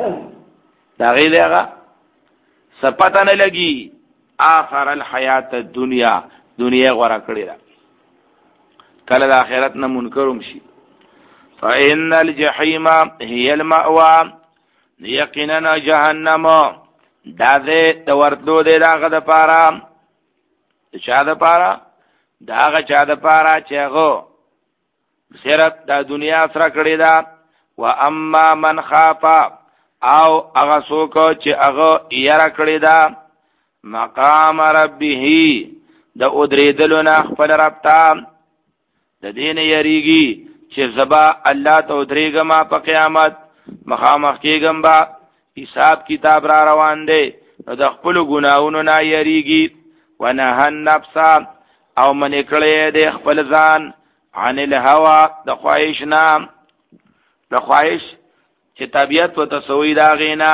د هغې دی هغه څه پته نه لګي. آخر الحیات الدنیا، دنیا غوره کړې ده، کله د آخرت نه منکر هم شي. فإن الجحیم هي المأوى، یقینا جهنم دا دې د ورتلو دی د هغه دپاره، د چا دپاره؟ د هغه چا دپاره چې هغه صرف دا دنیا سره کړې ده. و اما من خاف، او هغه څوک چې هغه یره کړې ده مقام ربه، د ادریدلو نه خپل رب ته، د دې نه یریږي چې زبا الله ته ودرېږم په قیامت، مخامخ کېږم به، حساب کتاب را روان دی، نو د خپلو ګناهونو نه یریږي. ونهى النفس، او منې کړی دی خپل ځان عن الهوا، د خواهش نه، د خواهش چې طبیعت و تسوی دا غینا،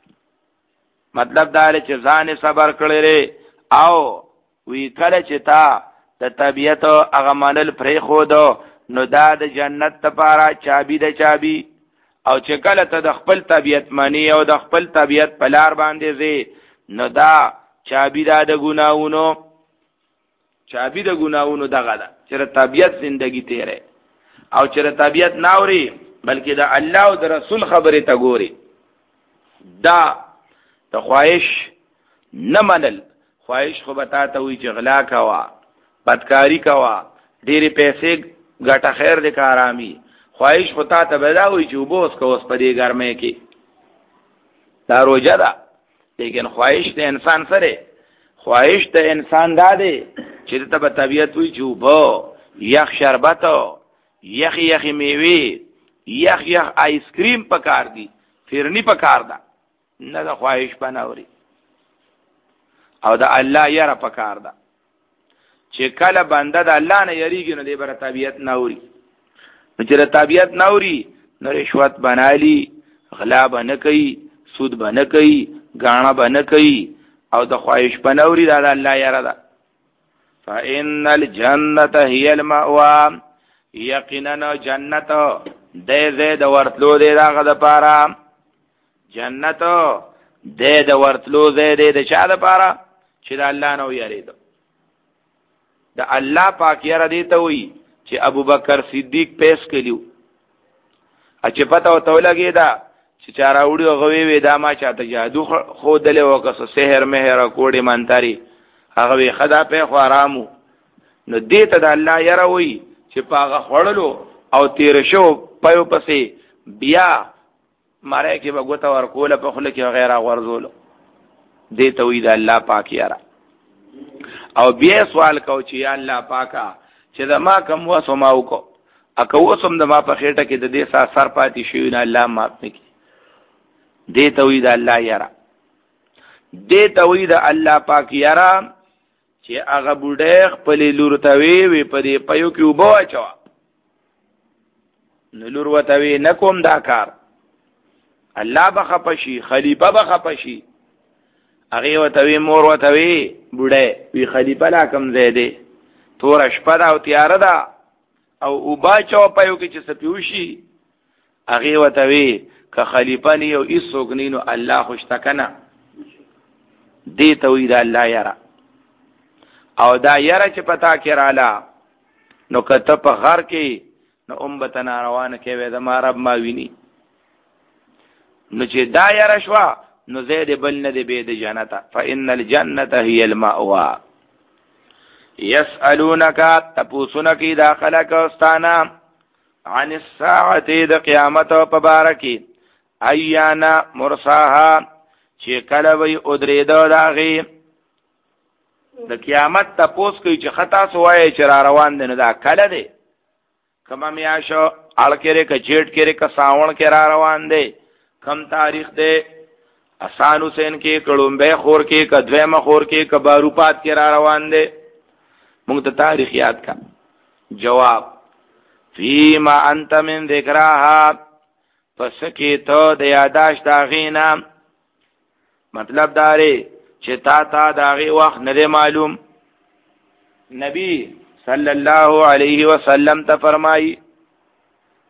مطلب دا چې ځان صبر کړی او وی کله چې تا د طبیعت هغه منل پرې خود، نو دا د جنت لپاره چابي د چابي. او چې کله ته د خپل طبیعت منی او د خپل طبیعت په لار باندې ځې، نو دا چابي دا د ګناهونو، چابي د ګناهونو دغه ده چې د طبیعت زندگی تیرې، او چې د طبیعت ناوري بلکې د الله او د رسول خبره ته ګوري. دا د خواهش نه منل، خواهش خو به تا ته وي چې غلا کوا، بدکاری کوا، ډېرې پیسې ګټه خیر دې که آرامي، خواهش خو تا ته به دا وي چې اوبه وڅښه اوس په دې ګرمۍ کې، دا روژه ده. لیکن خواهش د انسان سره، خواهش د انسان دا دی چې ته به طبیعت وي چې اوبه، یخ شربت، یخ یخ میوې، یخ یخ آیس کریم پکار دی، فرنی پکار ده، نه د خواهش پناوري. او د الله یره پکار ده چې کله بنده د الله نه یریږي، نو دې بره طبیعت ناوري. نو چې د طبیعت ناوري، نو رشوت بنالي، غلا به نه کوي، سود به نه کوي، ګاڼه به نه کوي، او د خواهش پناوري دا د الله یره ده. فإن الجنة هي المأوى، یقینا جنت دې دې د ورتلو دې دغه دپاره، جنت دې د ورتلو دې دې د چا دپاره چې د الله نه ویریدو. د الله پاک یره دې ته وي چې ابوبکر صدیق پیش کړیو، چې پته ورته ولګېده چې چا راوړي هغه وی دا ما چاته جادو ښودلی و که څه سحر مهر کوډې منترې، هغه وی ښه دا پې خو ارامو. نو دې ته د الله یره وي چې په هغه خوړلو او تېره شو پیو پسې بیا مری کې به ګوته ورکوله، په خوله کې غیره غورځولو، دې ته وي د الله پاک یره. او بیا سوال کو چې یا الله پاکه چې د ما کم وسو ما وکړو، اکه وسم د ما په خېټه کې د دې سا سر پاتې شوي نه الله معاف نه کړي. دې ته وي د الله یره، دې ته وي د الله پاک یره چې هغه بوډۍ خپلې لور ته وی وی په دې پیو کې اوبه واچوه، نو لور ورته وی نه کوم دا کار، الله به خفه شي، خلیفه به خفه شي. هغې ورته وی مور ورته وی بوډۍ وی خلیفه لا کوم ځای دی، توره شپه ده او تیاره ده او اوبه اچوه پیو کې چې څه پې وشي. هغې ورته وی که خلیفه نه یو هېڅوک نه نو الله خو شته که نه. دې ته وی د الله یره. او دا یره چې په تا کې راله، نو که ته په غر کې نو ام به ته ناروانه کوې د ما رب ما ویني. نو چې دا یره شوه، نو ځای د بل نه دی بې د جنته. فإن الجنة هي المأوى. یسألونک، تپوسونه کوي دا خلک استانه، عن الساعة، د قیامت په باره کې، ایانا مرساها، چې کله وی ادرېده د هغې د قیامت تپوس کوي چې خطا سوایې چې را روان دی، نو دا کله دی، کمه میاشو اړ کېرې که جیټ کېرې که ساوڼ کې را روان دی، کم تاریخ دی، اسان حسین کې که لومبۍ خور کې که دویمه خور کې که باروپات کې را روان دی. مونږ ته تاریخ یاد کا. جواب فیما انت من ذکرها، پس کې ته د یاداشت د هغې نه، مطلب دا دی چې تا ته د هغې وخت نه دی معلوم. نبی صلی الله علیه وسلم ته فرمایي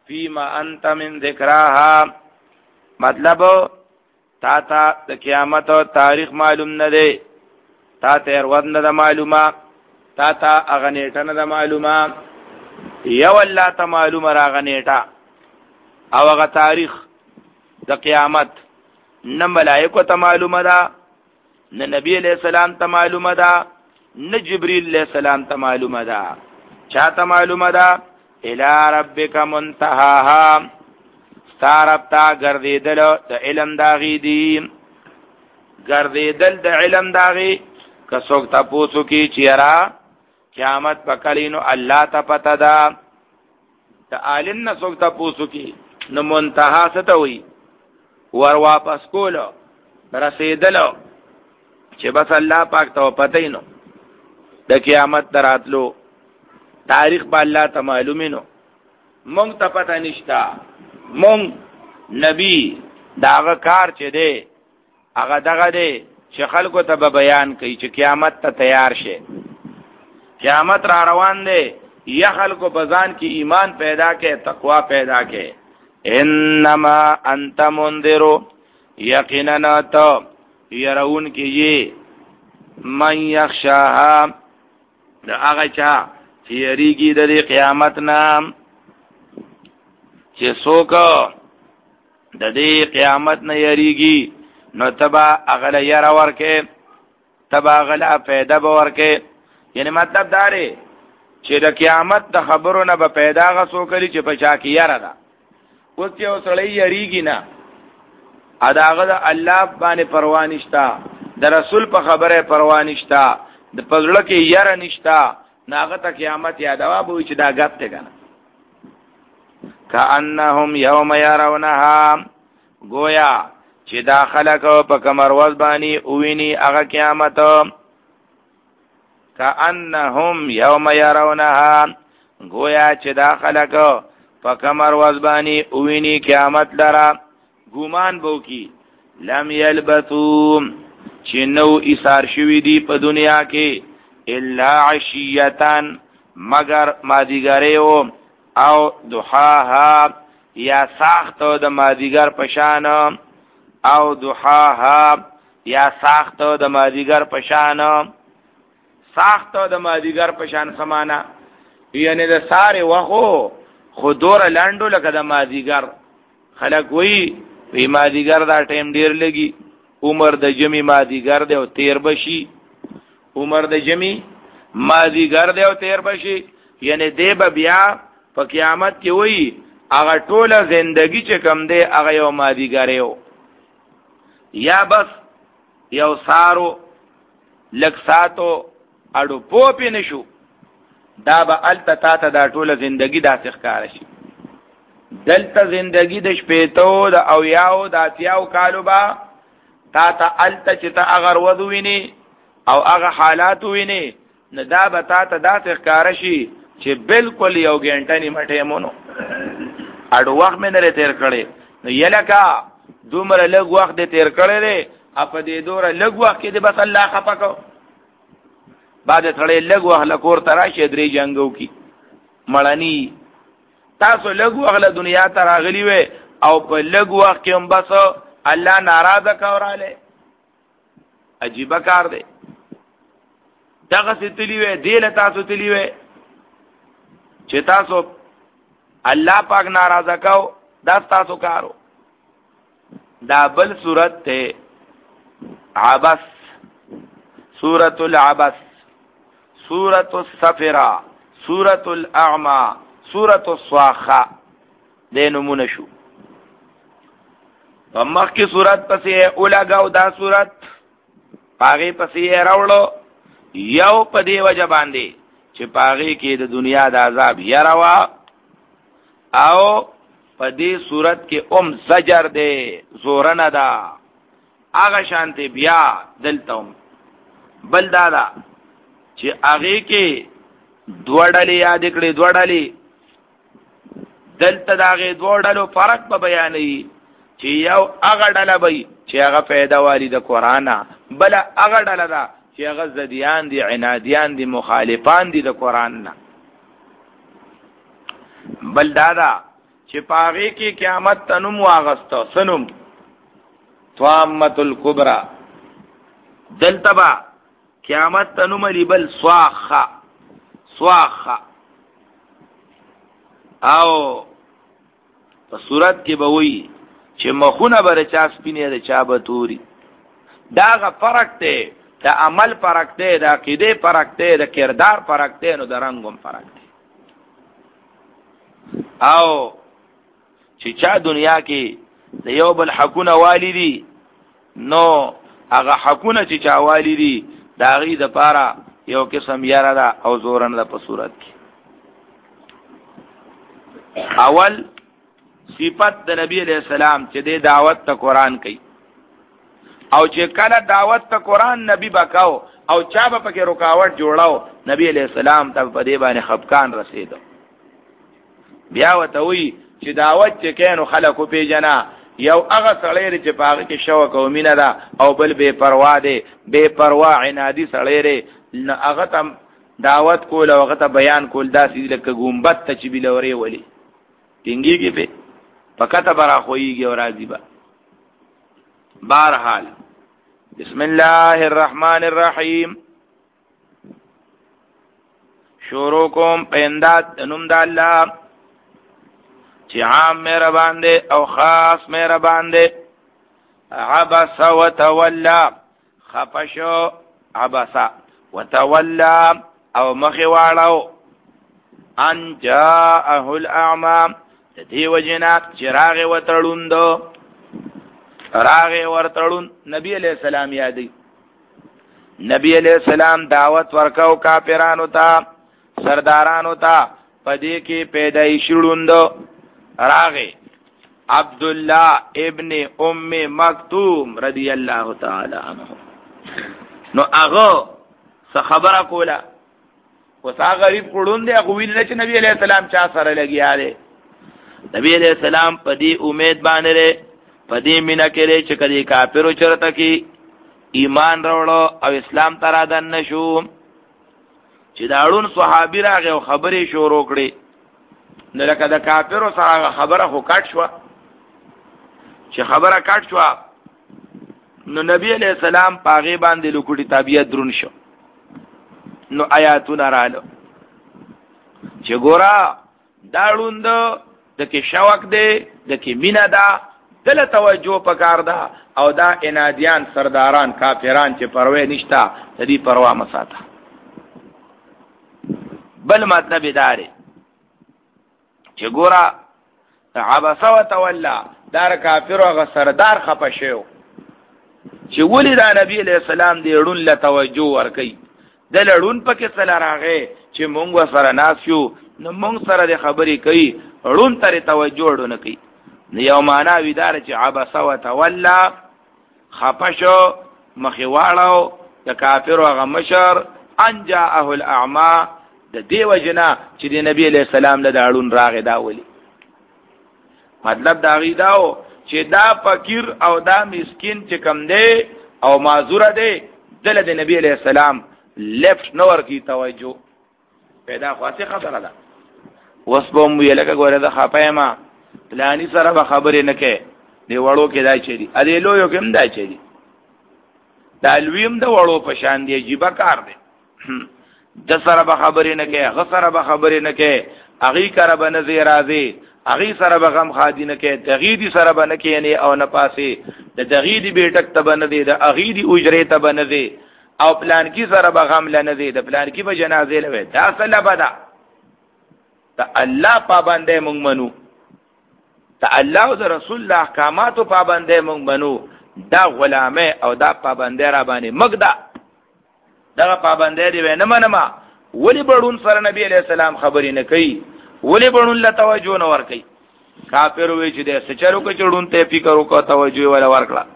فیما انت من ذکراها مطلب تا تا د قیامت تاریخ معلوم نه دی، تا تیر ود نه معلومه، تا تا اغنیټه نه معلومه، یو الله ته معلومه راغنیټه او هغه تاریخ د قیامت نه ملائکه ته معلومه ده، نه نبی علیہ السلام ته معلومه ده، نه جبرئیل علیہ السلام ته معلومه ده. چاته معلومه ده؟ الی ربک منتهاها، ستارب تا ګرځیدل د علم داغي دی، ګرځیدل د علم داغي که څوک تاسو کی چیرې قیامت پکړینو الله ته پته ده، ته عالم نه څوک تاسو کی نو منتها څه ته وي؟ ور واپس کولو رسیدلو چې بس الله پاک ته پته نو د قیامت دراتلو تاریخ به الله ته معلومینو، مونږ ته پته نشتا. مونږ نبی داغه کار چې دی هغه دغه دی چې خلکو ته به بیان کوي چې قیامت ته تیار شي، قیامت را روان دی، یا خلکو په ځان کې ایمان پیدا کې، تقوا پیدا کې. انما انت منذر، یقینا ته يرون کې یې من یخشاها د هغه چا چې یریږي د قیامت نام، چې څوک د دې قیامت نه یریږي نو تبا اغله یرا ورکه، تبا اغله پیدا به ورکه. یعنی مطلب دا دی چې د قیامت د خبرو نه به پیدا غسو کړي چې په چا کې یره ده. اوس یو سړی یریږي نه اداغه د الله باندې پروا نشتا، د رسول په خبره پروا نشتا، د پزړه کې یره نشتا، ناغه ته قیامت یادوا به چې دا غت ته کنه. کأنهم یوم يرونها، گویا چې دا خلق په کمر وز باندې اوینی هغه قیامت. کأنهم یوم يرونها، گویا چې دا خلق په کمر وز باندې اوینی قیامت لرا ګومان بو کی. لم یلبثو، چې نو ایثار شوی دی په دنیا کې، الا عشیتان مگر مادیګریو او ضحاها، یا ساختو د مادیګر پشان، او ضحاها یا ساختو د مادیګر پشان. ساختو د مادیګر پشان سمانا یعنی د ساره وخو خودور لاندو لکه د مادیګر. خلک وی وی مادیګر دا ټیم ډیر لګي، عمر د جمی مادیګر دی او تیر بشي، عمر د جمی مادیګر دی او تیر بشي. یعنی دی به بیا په قیامت کې وی هغه ټوله زندگی چې کم دی هغه یو مادیګر یو، یا بس یو سارو لک ساتو اډو پوپی نشو، دا به الته تا ته دا ټوله زندگی دا ښکار شي. دلته زندگی د شپېتو د اویاو د اتیاو کالو با تا ته الته چې ته اگر ودو ویني او هغه حالات ویني، نه دا به تا ته دا ښکار شي چې بالکل یو غنټه نیمه ټیمونو اډو وخت مې نه تیر کړي. نو یلکا دومره لږ وخت دې تیر کړی دی، اپ دې دوره لږ وخت کې دې بس الله خپه کو. بعد تړې لږ وخت لکور تراشه درې جنگو کی مړنی. تاسو لږ وخت له دنیا ته راغلی وې او په لږ وخت کې هم بس الله ناراضه کوراله. عجیب کار دی. دغه ستلی وې دله تاسو تلی وې چې تاسو الله پاک ناراضه کو، دا تاسو کارو. دا بل صورت ته عبس، سورۃ العبس، سورۃ الصفرا، سورۃ الاعمى، سورۃ الصاخه د نمونه شو. په مخ کې صورت پسې اولګاو دا صورت پاغه پسې راوړو یو په دی وجه باندې چې پاغه کې د دنیا د عذاب یاروا، او په دې صورت کې ام زجر دی، زور نه دا هغه شانته بیا دلته بل دادا چې هغه کې دوړلې یاد کړې دوړلې دلته داغه دوړلو فرق په بیانې چې یو هغه ډله وي چې هغه پیدا والی د قران، بل هغه ډله ده چې هغه زديان دي، عنادیان دي، مخالفان دي د قران نه. بل دادا چې پاغه کې قیامت تنم واغستو سنم طامه الکبرى دلتبا قیامت تنم لبل صاخه صاخه او په صورت کې به وي چې مخونه بر چا سپینې ده چا به توري دا غ فرق دی د عمل فرق دی د عقیده فرق دی د کردار فرق دی نو د رنگم فرق دی او چې چا دنیا کې د یو بل حقونه والدي نو هغه حقونه چې چا والدي دا غي د پاره یو قسم یاره ده او زورن ده په صورت کې اول صفت د نبی علیہ السلام چې د دعوت ته قران کوي او چې کله دعوت ته قران نبی بکاو او چا به پکې رکاوټ جوړاو نبی علیہ السلام ته په دې باندې خفقان رسیدو بیا وته وی چې دعوت چې کینو خلکو پیجنا یو هغه سړی چې پاغه کې شوق او مینه ده او بل بے پروا دی بے پروا عنادي سړی نه هغه ته دعوت کول او هغه ته بیان کول داسې لکه ګومبت ته چې بلوري ولي ټینګيږي به پکته برا خوېږي او راځي با بهرحال بسم الله الرحمن الرحیم شروع کوم پیندات نوم د الله چې عام مهربان دی او خاص مهربان دی عبس وتولى خفشو عبس وتولى او مخي واړو ان جاءه الاعمى دې وجنا چراغ وتړوندو راغ ورتړون نبی علیہ السلام یادی نبی علیہ السلام دعوت ورکاو کافرانو ته سردارانو ته پدې کې پیدایشوندو راغ عبد الله ابن ام مکتوم رضی الله تعالی عنہ نو هغه څه خبره کوله وسا غریب کډون دی هغه ویل چې نبی علیہ السلام چا سره لګیا دی نبی علیہ السلام پدې امید باندې پدې مینا کړي چې کدي کافرو چرته کې ایمان راوړو او اسلام ته راځن نشو چې داړون صحابي راغه او خبرې شروع کړې نو لکه د کافرو سره خبره خو کټ شو چې خبره کټ شو نو نبی علیہ السلام پاغه باندې لوکړي طبيعت درون شو نو آیاتونه رالو چې ګورا داړون د دکې شوق دی دکې مینا ده دل توجه پکار ده او دا انادیان سرداران کافران چې پروا نشتا دې پروا مساته بل مطلب داري چې ګورا عبس وتولى دار کافرو غ سردار خپشیو چې ولې دا نبی علیہ السلام دې ړون له توجه ور کوي د لړون پکې سره راغې چې مونږ سره ناسیو نو مونږ سره د خبرې کوي ړون تر توجه ورونه کوي یو معنا ویدار چې عبس وتولى خپشو مخیواړو د کافرو غ مشر ان جاءه الاعمى د دیو جنا چې د نبی علیہ السلام له داړون راغې دا ولي مطلب دا غیداو چې دا فقیر او دا مسکین چې کم دی او معذور دی دله د نبی علیہ السلام لیفت نور کی توجه پیدا خاصه خبره ده وسبم ویلګه ګوره د خپایما پلانی سره به خبرې نه کې دی وړو کې دا چي دي ا دې لویو کې هم دا چي دي دا لویم د وړو په شان دی جيبه کار دی د سره به خبرې نه کې غ سره به خبرې نه کې اغي کړه به نظر راځي اغي سره به غم خادي نه کې تغیدي سره به نه کې نه او نه پاسي د تغیدي بیٹک ته به نه دی د اغیدي اجره ته به نه دی او پلان کی سره به غم لنه دی د پلان کی به جنازه لوي دا سره بدا ته الله پابندې مونږ منو ته الله او رسول الله احکاماتو پابندې مونږ منو دا غلامه او دا پابندې را باندې مګدا دا پابندې دی نه منما ولی بړون سره نبی علیہ السلام خبرې نه کوي ولی بړون له توجه نه ور کوي کافر وی چې د سچرو کې چړون ته فکر وکړه توجه ولا ورکړه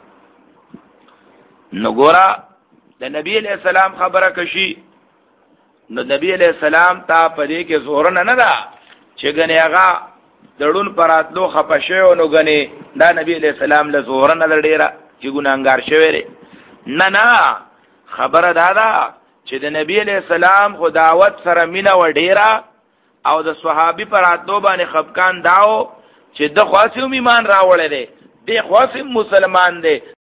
نو ګورا د نبی علیہ السلام خبره کشي نو نبی علیہ السلام تا پدې کې زور نه نه دا چې غنی هغه دړون پراتلو خپشه نو غنی دا نبی علیہ السلام له زور نه ډیره چې ګناګار شوی نه نه خبره دادا چې د نبی علیہ السلام خو دعوت سره مینا و ډیره او د صحابي پراتلو باندې خفقان داو چې د خاصم ایمان راوړل دی د خاصم مسلمان دی